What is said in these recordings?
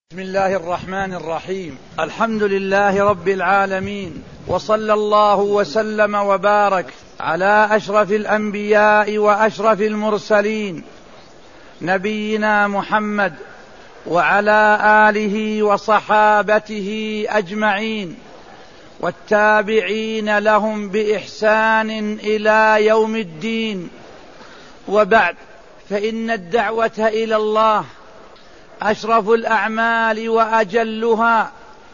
بسم الله الرحمن الرحيم. الحمد لله رب العالمين، وصلى الله وسلم وبارك على أشرف الأنبياء وأشرف المرسلين نبينا محمد وعلى آله وصحابته أجمعين والتابعين لهم بإحسان إلى يوم الدين. وبعد، فإن الدعوة إلى الله أشرف الأعمال وأجلها،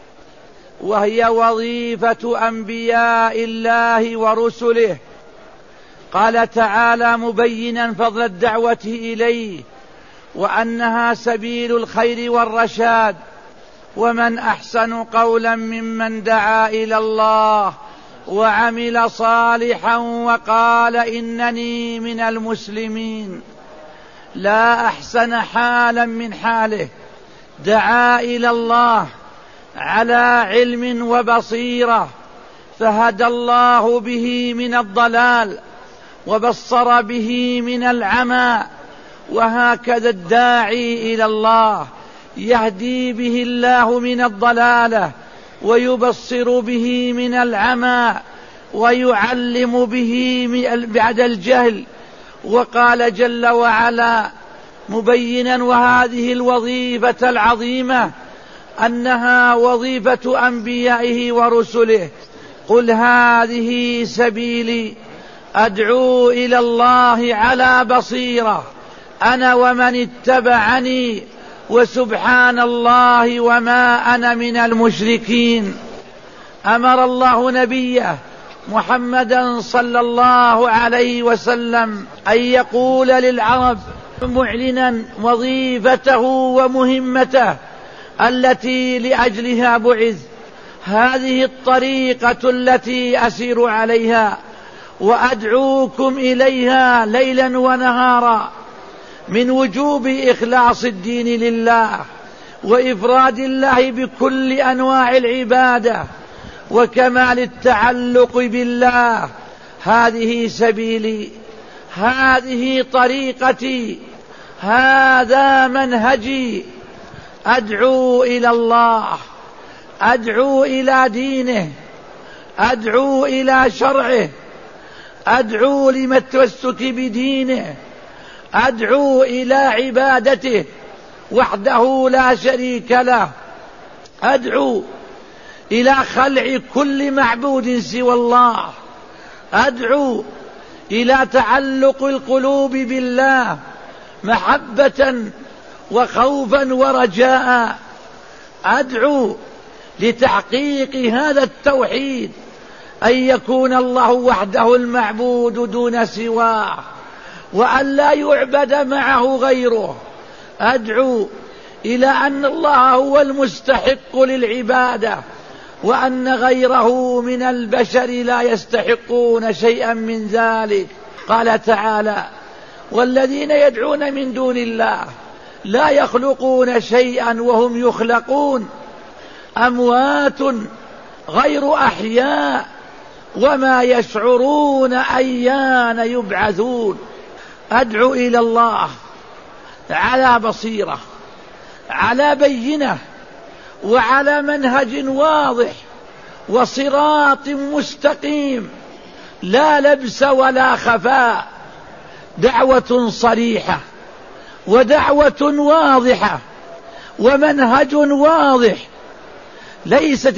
وهي وظيفة أنبياء الله ورسله. قال تعالى مبينا فضل الدعوة إليه وأنها سبيل الخير والرشاد: ومن أحسن قولا ممن دعا إلى الله وعمل صالحا وقال إنني من المسلمين. لا أحسن حالا من حاله، دعا إلى الله على علم وبصيرة، فهدى الله به من الضلال وبصر به من العمى. وهكذا الداعي إلى الله يهدي به الله من الضلالة ويبصر به من العمى ويعلم به بعد الجهل. وقال جل وعلا مبينا وهذه الوظيفة العظيمة أنها وظيفة أنبيائه ورسله: قل هذه سبيلي أدعو إلى الله على بصيرة أنا ومن اتبعني وسبحان الله وما أنا من المشركين. أمر الله نبيه محمدا صلى الله عليه وسلم أن يقول للعرب معلنا وظيفته ومهمته التي لأجلها بعث: هذه الطريقة التي أسير عليها وأدعوكم إليها ليلا ونهارا، من وجوب إخلاص الدين لله وإفراد الله بكل أنواع العبادة وكمال التعلق بالله. هذه سبيلي، هذه طريقتي، هذا منهجي. أدعو إلى الله، أدعو إلى دينه، أدعو إلى شرعه، أدعو للتمسك بدينه، أدعو إلى عبادته وحده لا شريك له، أدعو إلى خلع كل معبود سوى الله، أدعو إلى تعلق القلوب بالله محبة وخوفا ورجاء، أدعو لتحقيق هذا التوحيد، أن يكون الله وحده المعبود دون سواه وأن لا يعبد معه غيره. أدعو إلى أن الله هو المستحق للعبادة وأن غيره من البشر لا يستحقون شيئا من ذلك. قال تعالى: والذين يدعون من دون الله لا يخلقون شيئا وهم يخلقون، أموات غير أحياء وما يشعرون أيان يبعثون. أدعو إلى الله على بصيرة، على بينة، وعلى منهج واضح وصراط مستقيم، لا لبس ولا خفاء. دعوة صريحة ودعوة واضحة ومنهج واضح. ليست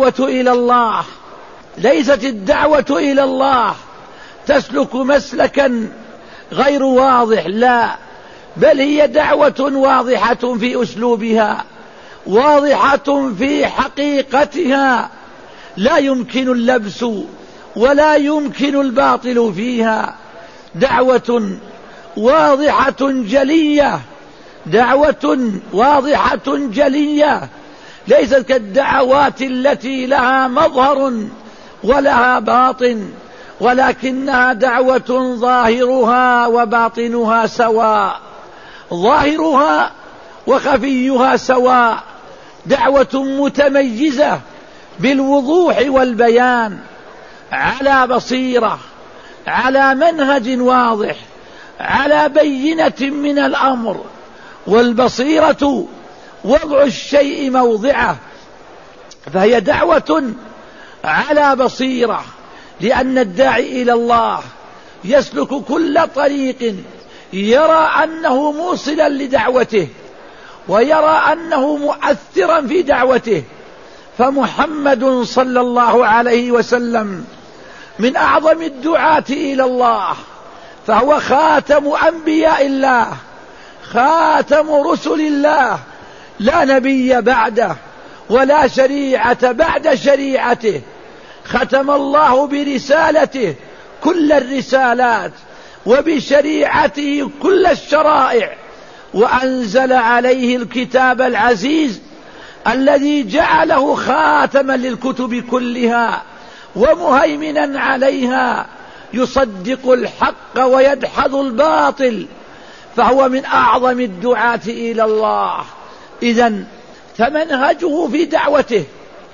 الدعوة إلى الله تسلك مسلكا غير واضح، لا، بل هي دعوة واضحة في أسلوبها، واضحة في حقيقتها، لا يمكن اللبس ولا يمكن الباطل فيها. دعوة واضحة جلية، دعوة واضحة جلية، ليست كالدعوات التي لها مظهر ولها باطن، ولكنها دعوة ظاهرها وباطنها سواء، ظاهرها وخفيها سواء. دعوة متميزة بالوضوح والبيان، على بصيرة، على منهج واضح، على بينة من الأمر. والبصيرة وضع الشيء موضعه، فهي دعوة على بصيرة، لأن الداعي إلى الله يسلك كل طريق يرى أنه موصلا لدعوته ويرى أنه مؤثرا في دعوته. فمحمد صلى الله عليه وسلم من أعظم الدعاة إلى الله، فهو خاتم أنبياء الله، خاتم رسل الله، لا نبي بعده ولا شريعة بعد شريعته. ختم الله برسالته كل الرسالات وبشريعته كل الشرائع، وأنزل عليه الكتاب العزيز الذي جعله خاتما للكتب كلها ومهيمنا عليها، يصدق الحق ويدحض الباطل، فهو من أعظم الدعاة إلى الله. إذن فمنهجه في دعوته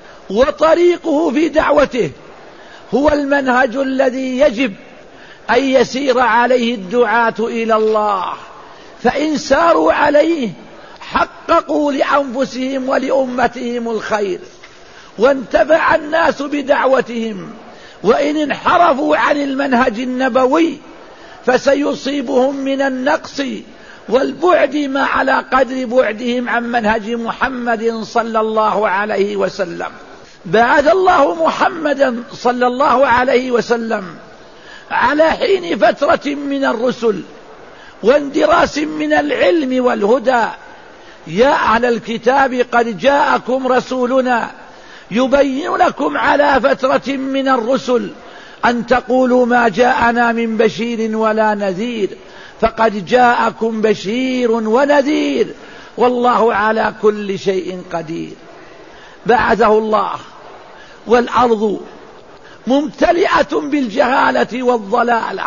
وطريقه في دعوته هو المنهج الذي يجب أن يسير عليه الدعاة إلى الله، فإن ساروا عليه حققوا لأنفسهم ولأمتهم الخير وانتفع الناس بدعوتهم، وإن انحرفوا عن المنهج النبوي فسيصيبهم من النقص والبعد ما على قدر بعدهم عن منهج محمد صلى الله عليه وسلم. بعث الله محمدا صلى الله عليه وسلم على حين فترة من الرسل واندراس من العلم والهدى. يا أهل الكتاب قد جاءكم رسولنا يبين لكم على فترة من الرسل أن تقولوا ما جاءنا من بشير ولا نذير، فقد جاءكم بشير ونذير والله على كل شيء قدير. بعثه الله والأرض ممتلئة بالجهالة والضلالة،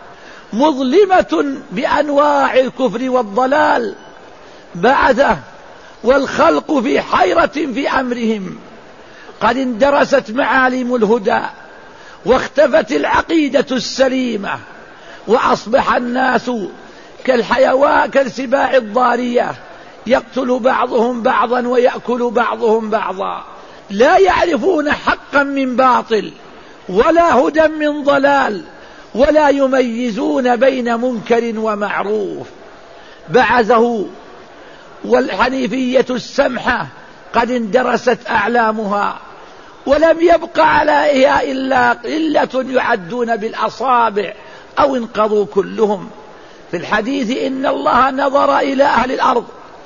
مظلمة بأنواع الكفر والضلال، بعثه والخلق في حيرة في أمرهم، قد اندرست معالم الهدى واختفت العقيدة السليمة، وأصبح الناس كالحيوان كالسباع الضارية، يقتل بعضهم بعضا ويأكل بعضهم بعضا، لا يعرفون حقا من باطل ولا هدى من ضلال، ولا يميزون بين منكر ومعروف. بعثه والحنيفية السمحة قد اندرست أعلامها، ولم يبق عليها إلا قلة يعدون بالأصابع أو انقضوا كلهم. في الحديث إن الله نظر إلى أهل الأرض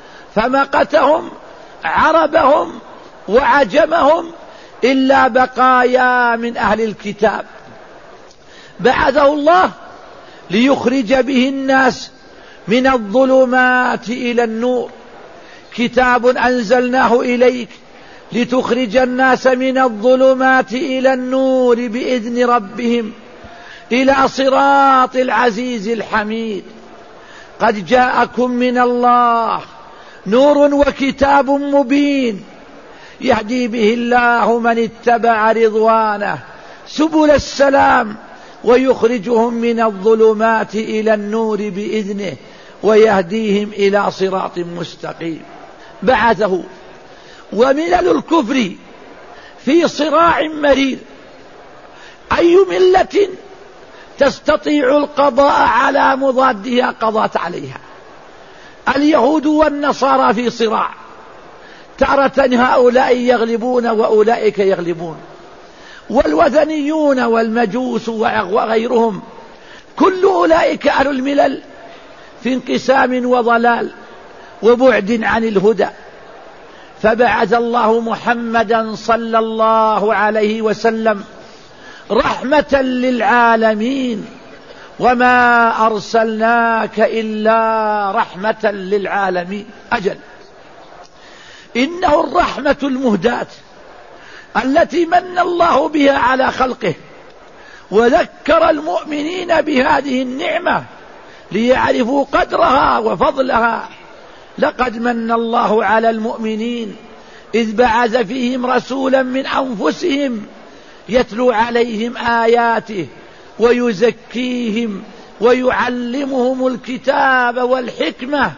فمقتهم عربهم وعجمهم إلا بقايا من أهل الكتاب. بعثه الله ليخرج به الناس من الظلمات إلى النور، كتاب أنزلناه إليك لتخرج الناس من الظلمات إلى النور بإذن ربهم إلى صراط العزيز الحميد. قد جاءكم من الله نور وكتاب مبين يهدي به الله من اتبع رضوانه سبل السلام ويخرجهم من الظلمات إلى النور بإذنه ويهديهم إلى صراط مستقيم. بعثه وملل الكفر في صراع مرير، أي ملة تستطيع القضاء على مضادها قضت عليها. اليهود والنصارى في صراع، تارة هؤلاء يغلبون وأولئك يغلبون، والوثنيون والمجوس وغيرهم، كل أولئك أهل الملل في انقسام وضلال وبعد عن الهدى. فبعث الله محمدا صلى الله عليه وسلم رحمة للعالمين، وما أرسلناك إلا رحمة للعالمين. أجل إنه الرحمة المهداة التي من الله بها على خلقه، وذكر المؤمنين بهذه النعمة ليعرفوا قدرها وفضلها. لقد من الله على المؤمنين إذ بعث فيهم رسولا من أنفسهم يتلو عليهم آياته ويزكيهم ويعلمهم الكتاب والحكمة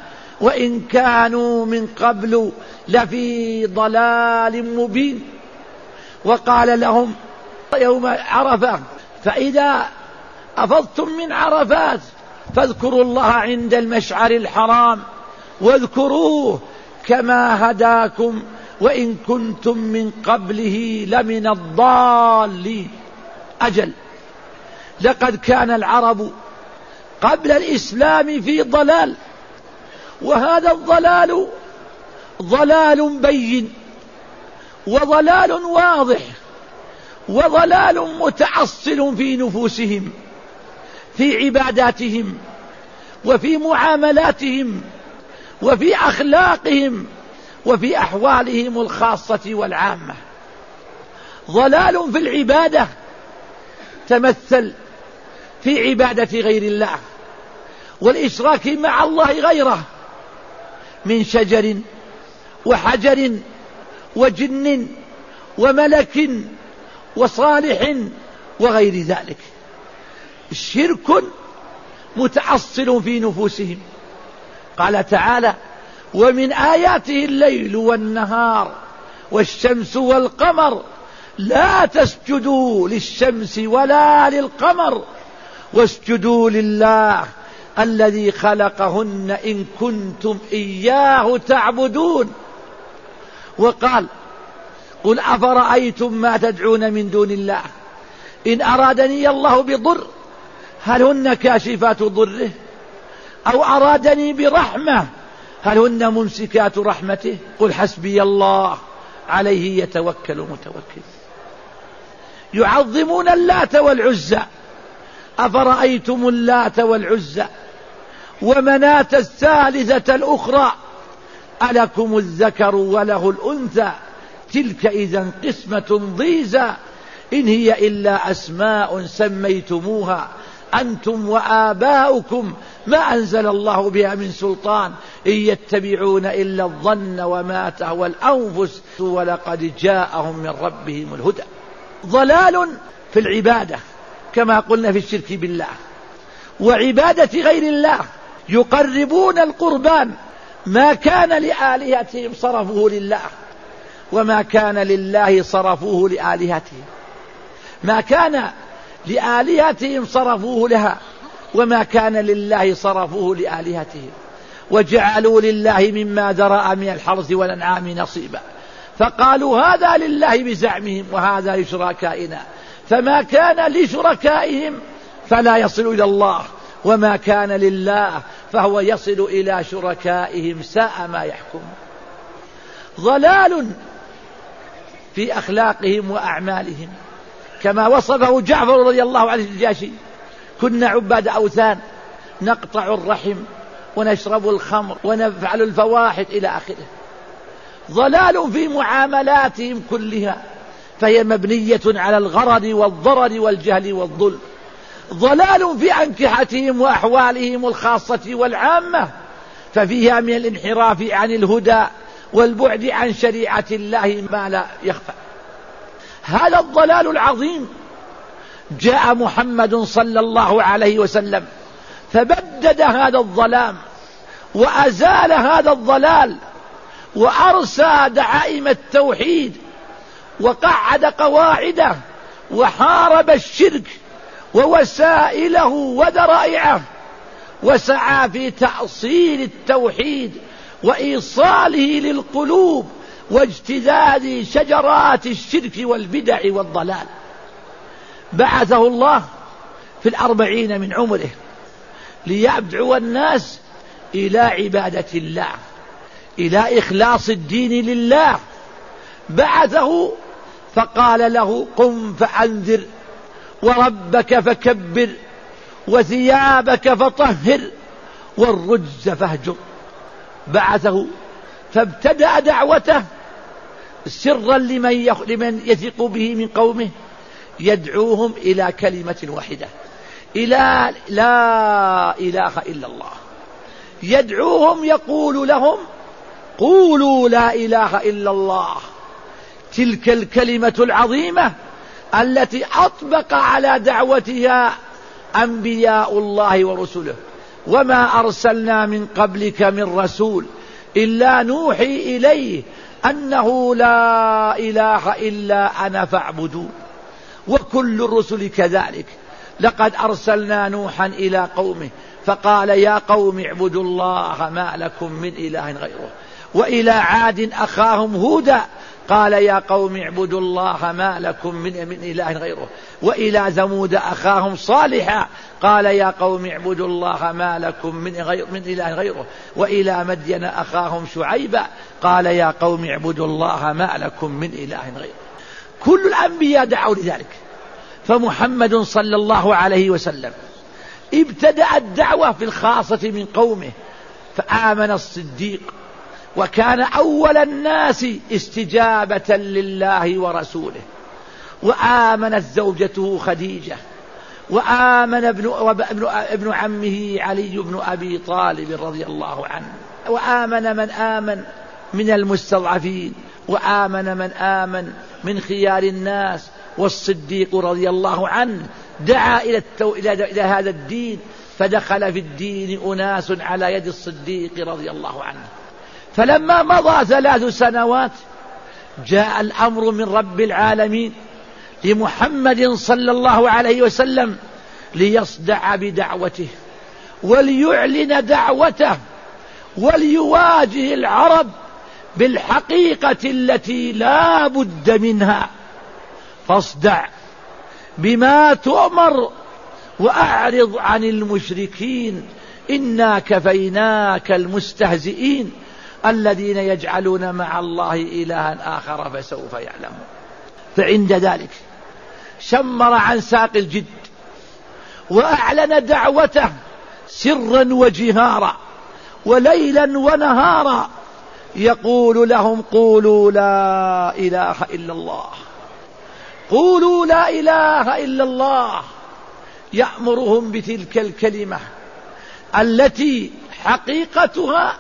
وإن كانوا من قبل لفي ضلال مبين. وقال لهم يوم عرفة فإذا أفضتم من عرفات فاذكروا الله عند المشعر الحرام واذكروه كما هداكم وإن كنتم من قبله لمن الضالين. أجل، لقد كان العرب قبل الإسلام في ضلال، وهذا الضلال ضلال بين وضلال واضح وضلال متأصل في نفوسهم، في عباداتهم وفي معاملاتهم وفي أخلاقهم وفي أحوالهم الخاصة والعامة. ضلال في العبادة تمثل في عبادة غير الله والإشراك مع الله غيره من شجر وحجر وجن وملك وصالح وغير ذلك. شرك متأصل في نفوسهم. قال تعالى: ومن آياته الليل والنهار والشمس والقمر لا تسجدوا للشمس ولا للقمر واسجدوا لله الذي خلقهن إن كنتم إياه تعبدون. وقال: قل أفرأيتم ما تدعون من دون الله إن أرادني الله بضر هل هن كاشفات ضره أو أرادني برحمة هل هن ممسكات رحمته قل حسبي الله عليه يتوكل متوكل. يعظمون اللات والعزى. أفرأيتم اللات والعزى ومناة الثالثة الأخرى ألكم الذكر وله الأنثى تلك إذا قسمة ضيزى إن هي إلا أسماء سميتموها أنتم وآباؤكم ما أنزل الله بها من سلطان إن يتبعون إلا الظن وما تهوى الأنفس ولقد جاءهم من ربهم الهدى. ضلال في العبادة كما قلنا في الشرك بالله وعبادة غير الله. يقربون القربان ما كان لآلهتهم صرفوه لله وما كان لله صرفوه لآلهتهم. ما كان لآلهتهم صرفوه لها وما كان لله صرفوه لآلهتهم. وجعلوا لله مما ذرأ من الحرث والأنعام نصيبا فقالوا هذا لله بزعمهم وهذا لشركائنا فما كان لشركائهم فلا يصل إلى الله وما كان لله فهو يصل إلى شركائهم ساء ما يحكم. ضلال في أخلاقهم وأعمالهم كما وصفه جعفر رضي الله عنه الجاشي: كنا عباد أوثان نقطع الرحم ونشرب الخمر ونفعل الفواحش إلى آخره. ضلال في معاملاتهم كلها فهي مبنية على الغرر والضرر والجهل والظلم. ضلال في أنكحتهم وأحوالهم الخاصة والعامة ففيها من الانحراف عن الهدى والبعد عن شريعة الله ما لا يخفى. هذا الضلال العظيم جاء محمد صلى الله عليه وسلم فبدد هذا الظلام وأزال هذا الضلال وأرسى دعائم التوحيد وقعد قواعده وحارب الشرك ووسائله وذرائعه وسعى في تأصيل التوحيد وإيصاله للقلوب واجتذاذ شجرات الشرك والبدع والضلال. بعثه الله في 40 من عمره ليدعو الناس إلى عبادة الله، إلى إخلاص الدين لله. بعثه فقال له: قم فأنذر وربك فكبر وثيابك فطهر والرجز فاهجر. بعثه فابتدأ دعوته سرا لمن يثق به من قومه يدعوهم إلى كلمة واحدة، إلى لا إله إلا الله. يدعوهم يقول لهم: قولوا لا إله إلا الله. تلك الكلمة العظيمة التي أطبق على دعوتها أنبياء الله ورسله وما أرسلنا من قبلك من رسول إلا نوحي إليه أنه لا إله إلا أنا فاعبدون. وكل الرسل كذلك. لقد أرسلنا نوحا إلى قومه فقال يا قوم اعبدوا الله ما لكم من إله غيره. وإلى عاد أخاهم هودا قال يا قوم اعبدوا الله ما لكم من إله غيره. وإلى ثمود أخاهم صالحا قال يا قوم اعبدوا الله ما لكم من إله غيره. وإلى مدين أخاهم شعيبا قال يا قوم اعبدوا الله ما لكم من إله غيره. كل الأنبياء دعوا لذلك. فمحمد صلى الله عليه وسلم ابتدأ الدعوة في الخاصة من قومه، فآمن الصديق وكان أول الناس استجابة لله ورسوله، وآمنت زوجته خديجة، وآمن ابن عمه علي بن أبي طالب رضي الله عنه، وآمن من آمن من المستضعفين، وآمن من آمن من خيار الناس. والصديق رضي الله عنه دعا إلى هذا الدين، فدخل في الدين أناس على يد الصديق رضي الله عنه. فلما مضى 3 سنوات جاء الأمر من رب العالمين لمحمد صلى الله عليه وسلم ليصدع بدعوته وليعلن دعوته وليواجه العرب بالحقيقة التي لا بد منها. فاصدع بما تؤمر وأعرض عن المشركين إنا كفيناك المستهزئين الذين يجعلون مع الله إلها آخر فسوف يعلمون. فعند ذلك شمر عن ساق الجد وأعلن دعوته سرا وجهارا وليلا ونهارا، يقول لهم قولوا لا إله إلا الله، قولوا لا إله إلا الله. يأمرهم بتلك الكلمة التي حقيقتها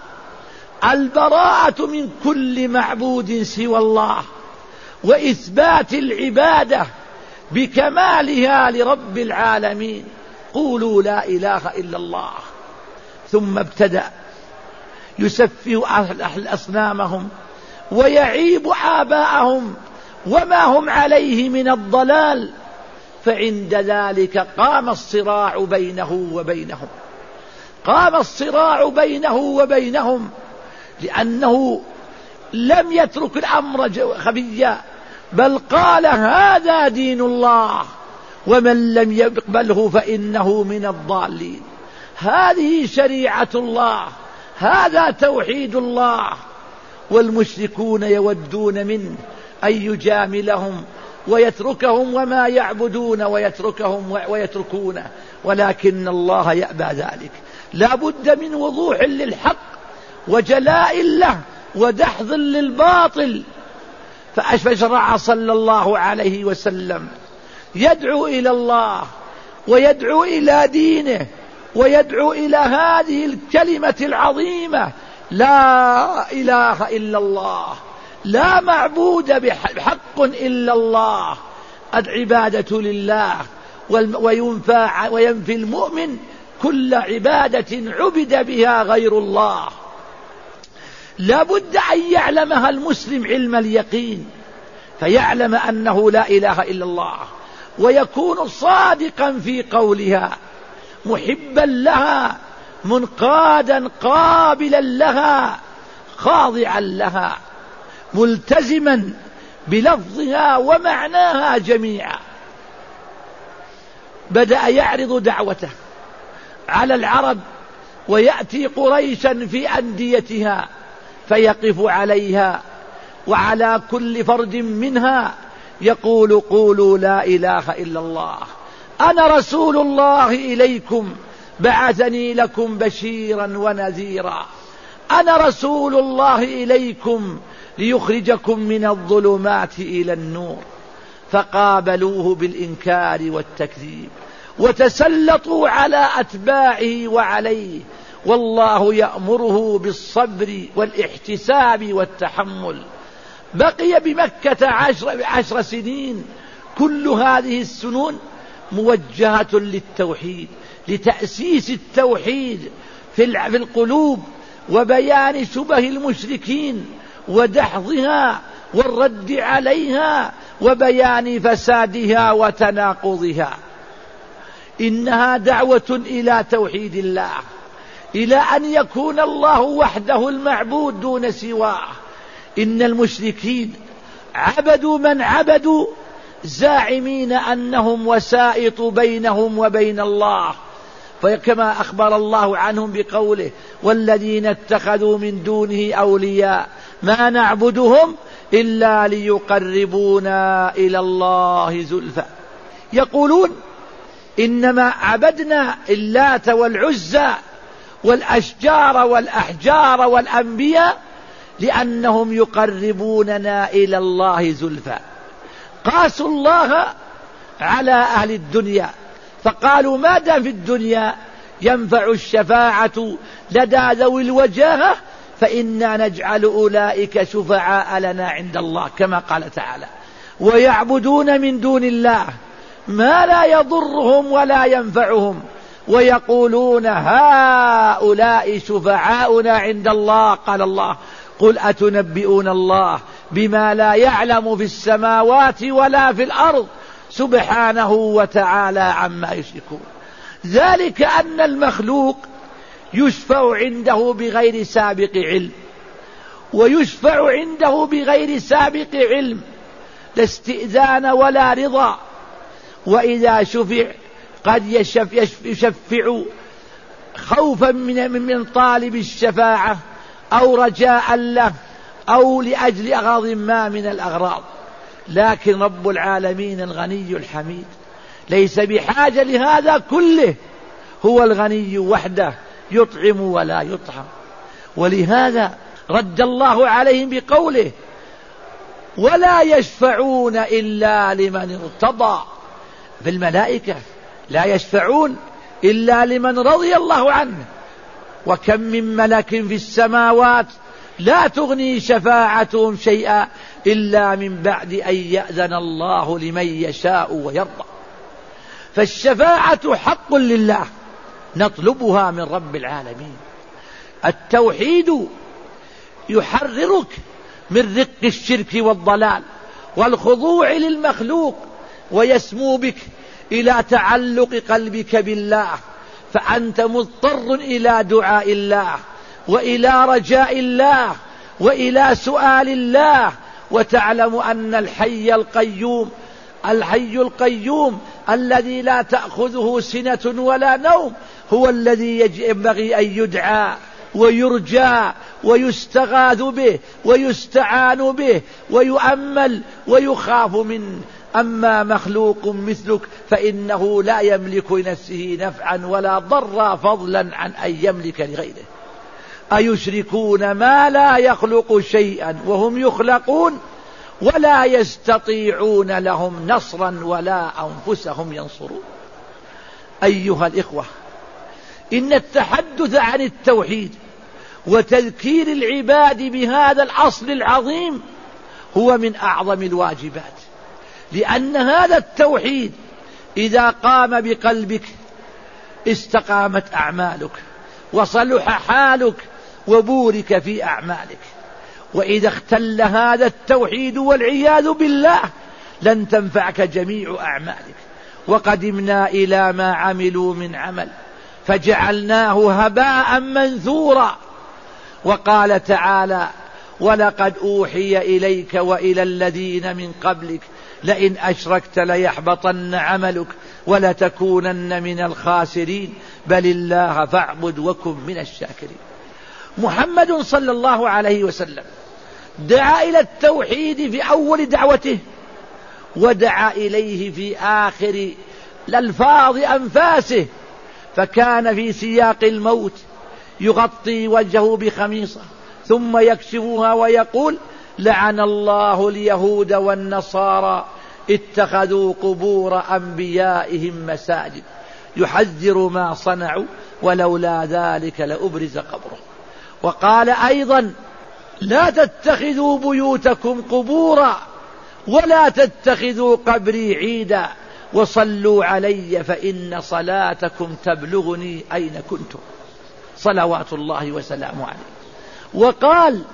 البراءة من كل معبود سوى الله، وإثبات العبادة بكمالها لرب العالمين. قولوا لا إله إلا الله. ثم ابتدأ يسفه أصنامهم ويعيب آباءهم وما هم عليه من الضلال. فعند ذلك قام الصراع بينه وبينهم، قام الصراع بينه وبينهم، لأنه لم يترك الأمر خفيا، بل قال هذا دين الله ومن لم يقبله فإنه من الضالين. هذه شريعة الله، هذا توحيد الله. والمشركون يودون منه أن يجاملهم ويتركهم وما يعبدون ويتركونه، ولكن الله يأبى ذلك. لا بد من وضوح للحق وجلاء له ودحض للباطل. فشرع صلى الله عليه وسلم يدعو إلى الله ويدعو إلى دينه ويدعو إلى هذه الكلمة العظيمة لا إله إلا الله، لا معبود بحق إلا الله، العبادة لله. وينفي المؤمن كل عبادة عبد بها غير الله. لا بد أن يعلمها المسلم علم اليقين، فيعلم أنه لا إله إلا الله، ويكون صادقا في قولها، محبا لها، منقادا قابلا لها، خاضعا لها، ملتزما بلفظها ومعناها جميعا. بدأ يعرض دعوته على العرب، ويأتي قريشا في أنديتها فيقف عليها وعلى كل فرد منها يقول قولوا لا إله إلا الله، أنا رسول الله إليكم بعثني لكم بشيرا ونذيرا، أنا رسول الله إليكم ليخرجكم من الظلمات إلى النور. فقابلوه بالإنكار والتكذيب وتسلطوا على أتباعه وعليه، والله يأمره بالصبر والاحتساب والتحمل. بقي بمكة 10 سنين، كل هذه السنون موجهة للتوحيد، لتأسيس التوحيد في القلوب وبيان شبه المشركين ودحضها والرد عليها وبيان فسادها وتناقضها. إنها دعوة إلى توحيد الله، إلى أن يكون الله وحده المعبود دون سواه. إن المشركين عبدوا من عبدوا زاعمين أنهم وسائط بينهم وبين الله، فكما أخبر الله عنهم بقوله: والذين اتخذوا من دونه أولياء ما نعبدهم إلا ليقربونا إلى الله زلفى. يقولون: إنما عبدنا اللات والعزى والأشجار والأحجار والأنبياء لأنهم يقربوننا إلى الله زلفى. قاسوا الله على أهل الدنيا فقالوا: ما دام في الدنيا ينفع الشفاعة لدى ذوي الوجاهة فإنا نجعل أولئك شفعاء لنا عند الله، كما قال تعالى: ويعبدون من دون الله ما لا يضرهم ولا ينفعهم ويقولون هؤلاء شفعاؤنا عند الله. قال الله: قل أتنبئون الله بما لا يعلم في السماوات ولا في الأرض سبحانه وتعالى عما يشركون. ذلك أن المخلوق يشفع عنده بغير سابق علم، ويشفع عنده بغير سابق علم، لا استئذان ولا رضا. وإذا شفع قد يشفع خوفا من طالب الشفاعة أو رجاء له أو لأجل أغراض ما من الأغراض. لكن رب العالمين الغني الحميد ليس بحاجة لهذا كله، هو الغني وحده يطعم ولا يطعم. ولهذا رد الله عليهم بقوله: ولا يشفعون إلا لمن ارتضى. في الملائكة لا يشفعون إلا لمن رضي الله عنه. وكم من ملك في السماوات لا تغني شفاعتهم شيئا إلا من بعد أن يأذن الله لمن يشاء ويرضى. فالشفاعة حق لله نطلبها من رب العالمين. التوحيد يحررك من رق الشرك والضلال والخضوع للمخلوق، ويسمو بك إلى تعلق قلبك بالله، فأنت مضطر إلى دعاء الله وإلى رجاء الله وإلى سؤال الله. وتعلم أن الحي القيوم الذي لا تأخذه سنة ولا نوم هو الذي ينبغي أن يدعى ويرجى ويستغاث به ويستعان به ويؤمل ويخاف منه. أما مخلوق مثلك فإنه لا يملك لنفسه نفعا ولا ضرا فضلا عن أن يملك لغيره. أيشركون ما لا يخلق شيئا وهم يخلقون ولا يستطيعون لهم نصرا ولا أنفسهم ينصرون. أيها الإخوة، إن التحدث عن التوحيد وتذكير العباد بهذا الأصل العظيم هو من أعظم الواجبات، لأن هذا التوحيد إذا قام بقلبك استقامت أعمالك وصلح حالك وبورك في أعمالك. وإذا اختل هذا التوحيد والعياذ بالله لن تنفعك جميع أعمالك. وقدمنا إلى ما عملوا من عمل فجعلناه هباء منثورا. وقال تعالى: ولقد أوحي إليك وإلى الذين من قبلك لئن أشركت ليحبطن عملك ولتكونن من الخاسرين بل الله فاعبد وكن من الشاكرين. محمد صلى الله عليه وسلم دعا إلى التوحيد في أول دعوته، ودعا إليه في آخر الألفاظ أنفاسه، فكان في سياق الموت يغطي وجهه بخميصة ثم يكشفها ويقول: لعن الله اليهود والنصارى اتخذوا قبور أنبيائهم مساجد يحذر ما صنعوا ولولا ذلك لأبرز قبره. وقال أيضا: لا تتخذوا بيوتكم قبورا ولا تتخذوا قبري عيدا وصلوا علي فإن صلاتكم تبلغني أين كنتم صلوات الله وسلامه عليه. وقال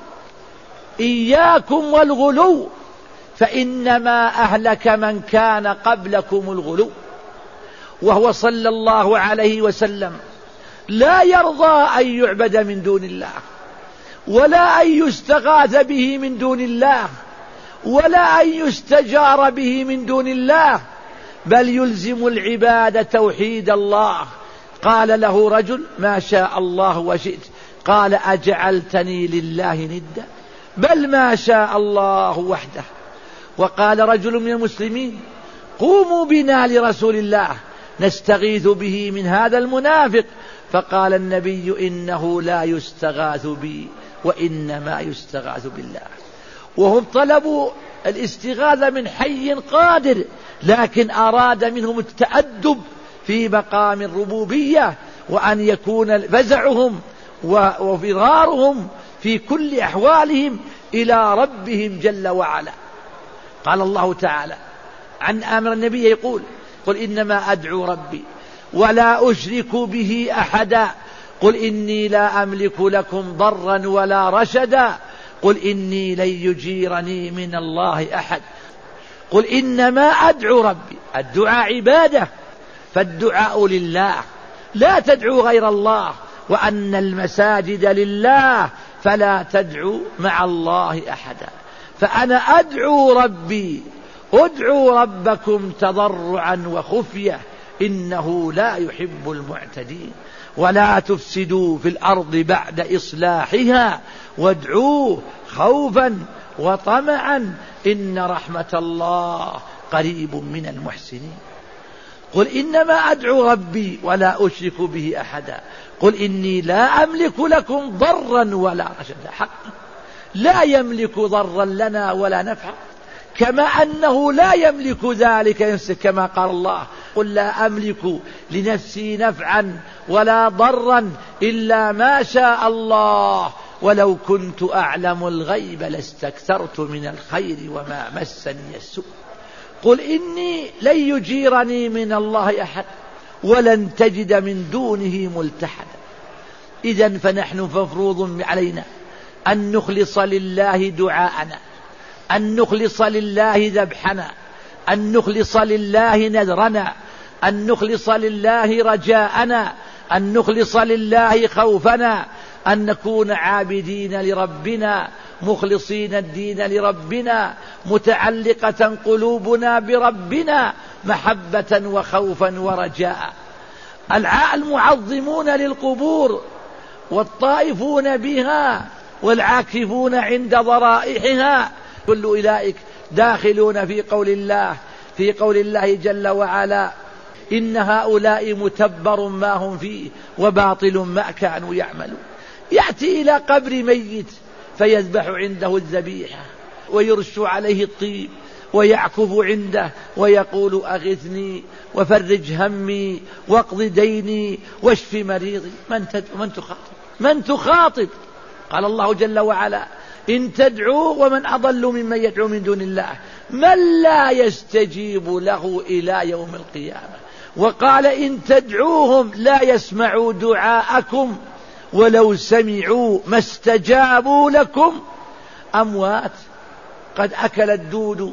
إياكم والغلو فإنما أهلك من كان قبلكم الغلو. وهو صلى الله عليه وسلم لا يرضى أن يعبد من دون الله، ولا أن يستغاث به من دون الله، ولا أن يستجار به من دون الله، بل يلزم العباد توحيد الله. قال له رجل: ما شاء الله وشئت. قال: أجعلتني لله ندا؟ بل ما شاء الله وحده. وقال رجل من المسلمين: قوموا بنا لرسول الله نستغيث به من هذا المنافق. فقال النبي: إنه لا يستغاث بي وإنما يستغاث بالله. وهم طلبوا الاستغاثة من حي قادر، لكن أراد منهم التأدب في مقام الربوبية، وأن يكون فزعهم وفرارهم في كل أحوالهم إلى ربهم جل وعلا. قال الله تعالى عن أمر النبي يقول: قل إنما أدعو ربي ولا أشرك به أحدا، قل إني لا أملك لكم ضرا ولا رشدا، قل إني لن يجيرني من الله أحد. قل إنما أدعو ربي، الدعاء عبادة، فالدعاء لله، لا تدعو غير الله، وأن المساجد لله فلا تدعو مع الله أحدا. فأنا أدعو ربي، ادعوا ربكم تضرعا وخفية إنه لا يحب المعتدين، ولا تفسدوا في الأرض بعد إصلاحها وادعوه خوفا وطمعا إن رحمة الله قريب من المحسنين. قل إنما أدعو ربي ولا أشرك به أحدا، قل إني لا أملك لكم ضرا ولا رشدا. حقا لا يملك ضرا لنا ولا نفعا، كما أنه لا يملك ذلك نفسه، كما قال الله: قل لا أملك لنفسي نفعا ولا ضرا إلا ما شاء الله ولو كنت أعلم الغيب لاستكثرت من الخير وما مسني السوء. قل إني لن يجيرني من الله أحد ولن تجد من دونه ملتحدا. إذن فنحن مفروض علينا أن نخلص لله دعاءنا، أن نخلص لله ذبحنا، أن نخلص لله نذرنا، أن نخلص لله رجاءنا، أن نخلص لله خوفنا، أن نكون عابدين لربنا مخلصين الدين لربنا، متعلقة قلوبنا بربنا محبة وخوفا ورجاء. المعظمون للقبور والطائفون بها والعاكفون عند ضرائحها كل أولئك داخلون في قول الله جل وعلا: إن هؤلاء متبر ما هم فيه وباطل ما كانوا يعملون. يأتي إلى قبر ميت فيذبح عنده الذبيحة ويرش عليه الطيب ويعكف عنده ويقول: أغثني وفرج همي واقض ديني واشف مريضي. من تخاطب؟ قال الله جل وعلا: إن تدعوا ومن أضل ممن يدعو من دون الله من لا يستجيب له إلى يوم القيامة. وقال: إن تدعوهم لا يسمعوا دعاءكم ولو سمعوا ما استجابوا لكم، أموات قد أكل الدود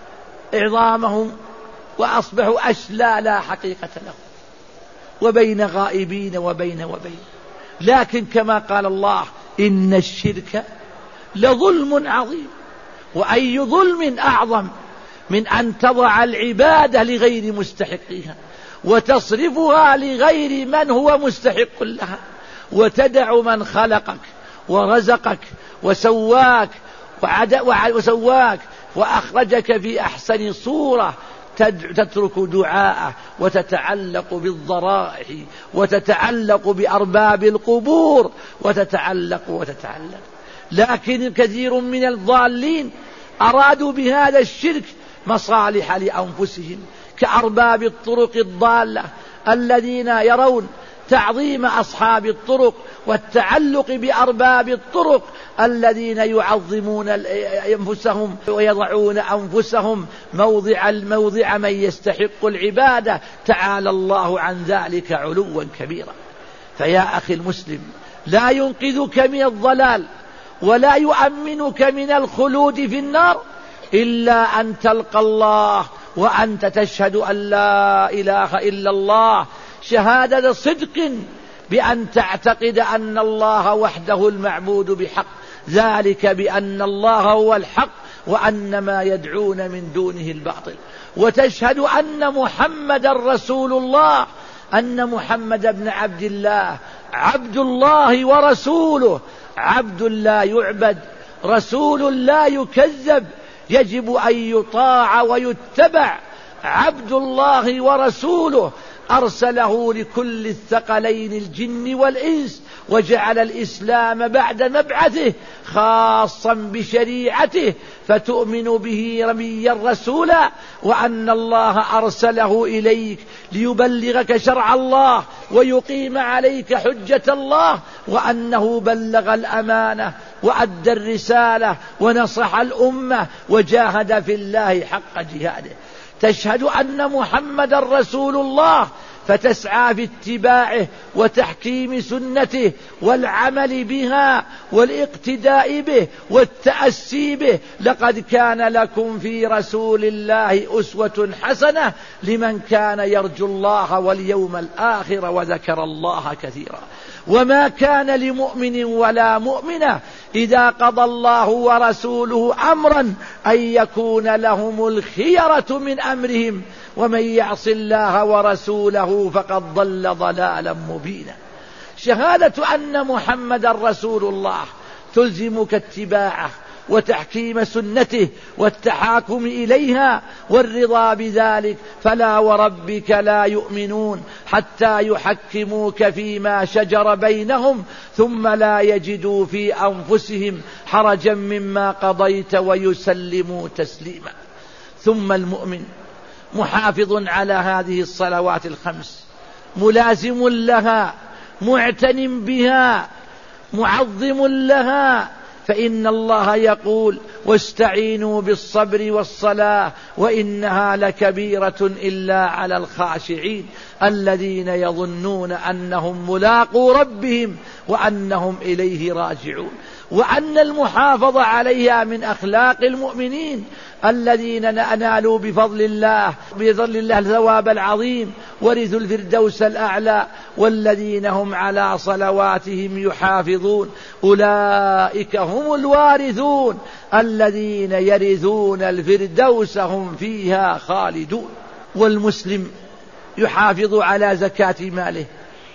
عظامهم وأصبحوا أشلاء لا حقيقة لهم، وبين غائبين وبين. لكن كما قال الله: إن الشرك لظلم عظيم. وأي ظلم أعظم من أن تضع العبادة لغير مستحقها وتصرفها لغير من هو مستحق لها، وتدع من خلقك ورزقك وسواك وأخرجك في أحسن صورة تترك دعاءه وتتعلق بالضرائح وتتعلق بأرباب القبور وتتعلق. لكن كثير من الضالين أرادوا بهذا الشرك مصالح لأنفسهم، كأرباب الطرق الضالة الذين يرون تعظيم أصحاب الطرق والتعلق بأرباب الطرق الذين يعظمون أنفسهم ويضعون أنفسهم موضع من يستحق العبادة، تعالى الله عن ذلك علوا كبيرا. فيا أخي المسلم، لا ينقذك من الضلال ولا يؤمنك من الخلود في النار إلا أن تلقى الله وأنت تشهد أن لا إله إلا الله شهادة صدق، بأن تعتقد أن الله وحده المعبود بحق، ذلك بأن الله هو الحق وأن ما يدعون من دونه الباطل، وتشهد أن محمد رسول الله، أن محمد بن عبد الله عبد الله ورسوله، عبد لا يعبد، رسول لا يكذب، يجب أن يطاع ويتبع، عبد الله ورسوله، أرسله لكل الثقلين الجن والإنس، وجعل الإسلام بعد مبعثه خاصا بشريعته، فتؤمن به رميا رسولا، وأن الله أرسله إليك ليبلغك شرع الله ويقيم عليك حجة الله، وأنه بلغ الأمانة وأدى الرسالة ونصح الأمة وجاهد في الله حق جهاده. تشهد أن محمد رسول الله، فتسعى في اتباعه وتحكيم سنته والعمل بها والاقتداء به والتأسي به. لقد كان لكم في رسول الله أسوة حسنة لمن كان يرجو الله واليوم الآخر وذكر الله كثيرا. وما كان لمؤمن ولا مؤمنة إذا قضى الله ورسوله أمرا أن يكون لهم الخيرة من أمرهم، ومن يعص الله ورسوله فقد ضل ضلالا مبينا. شهادة أن محمد رسول الله تلزمك اتباعه وتحكيم سنته والتحاكم إليها والرضا بذلك، فلا وربك لا يؤمنون حتى يحكموك فيما شجر بينهم ثم لا يجدوا في أنفسهم حرجا مما قضيت ويسلموا تسليما. ثم المؤمن محافظ على هذه الصلوات الخمس، ملازم لها، معتن بها، معظم لها، فإن الله يقول: واستعينوا بالصبر والصلاة وإنها لكبيرة إلا على الخاشعين الذين يظنون أنهم ملاقو ربهم وأنهم إليه راجعون. وأن المحافظة عليها من أخلاق المؤمنين الذين أنالوا بفضل الله الثواب العظيم ورثوا الفردوس الأعلى، والذين هم على صلواتهم يحافظون أولئك هم الوارثون الذين يرثون الفردوس هم فيها خالدون. والمسلم يحافظ على زكاة ماله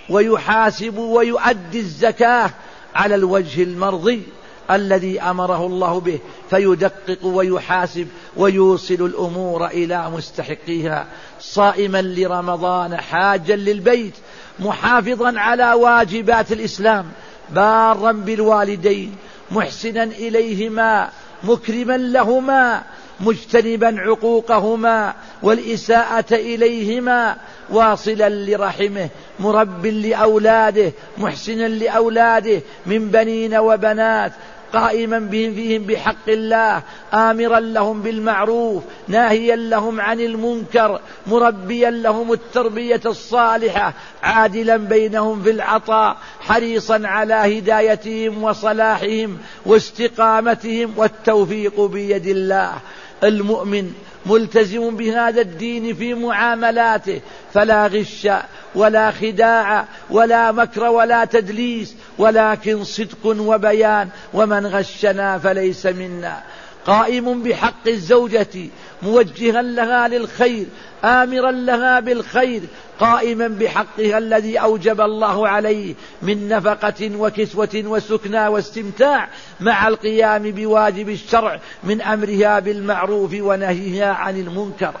ويحاسب ويؤدي الزكاة على الوجه المرضي الذي أمره الله به، فيدقق ويحاسب ويوصل الأمور إلى مستحقيها، صائما لرمضان حاجا للبيت، محافظا على واجبات الإسلام، بارا بالوالدين، محسنا إليهما، مكرما لهما، مجتنبا عقوقهما والإساءة إليهما، واصلا لرحمه، مرب لأولاده، محسنا لأولاده من بنين وبنات، قائما بهم فيهم بحق الله، آمرا لهم بالمعروف، ناهيا لهم عن المنكر، مربيا لهم التربية الصالحة، عادلا بينهم في العطاء، حريصا على هدايتهم وصلاحهم واستقامتهم، والتوفيق بيد الله. المؤمن ملتزم بهذا الدين في معاملاته، فلا غش ولا خداع ولا مكر ولا تدليس، ولكن صدق وبيان، ومن غشنا فليس منا. قائم بحق الزوجة، موجها لها للخير، آمرا لها بالخير، قائما بحقها الذي أوجب الله عليه من نفقة وكسوة وسكنى واستمتاع، مع القيام بواجب الشرع من أمرها بالمعروف ونهيها عن المنكر،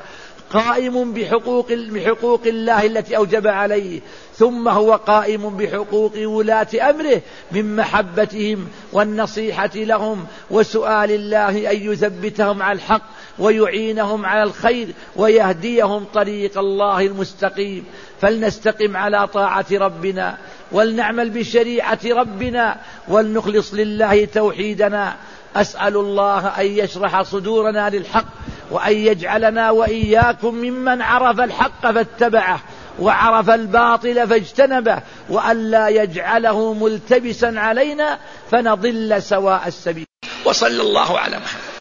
قائم بحقوق الله التي أوجب عليه، ثم هو قائم بحقوق ولاة أمره من محبتهم والنصيحة لهم وسؤال الله أن يثبتهم على الحق ويعينهم على الخير ويهديهم طريق الله المستقيم. فلنستقم على طاعة ربنا، ولنعمل بشريعة ربنا، ولنخلص لله توحيدنا. أسأل الله أن يشرح صدورنا للحق، وأن يجعلنا وإياكم ممن عرف الحق فاتبعه، وعرف الباطل فاجتنبه، وأن لا يجعله ملتبسا علينا فنضل سواء السبيل. وصلى الله على محمد.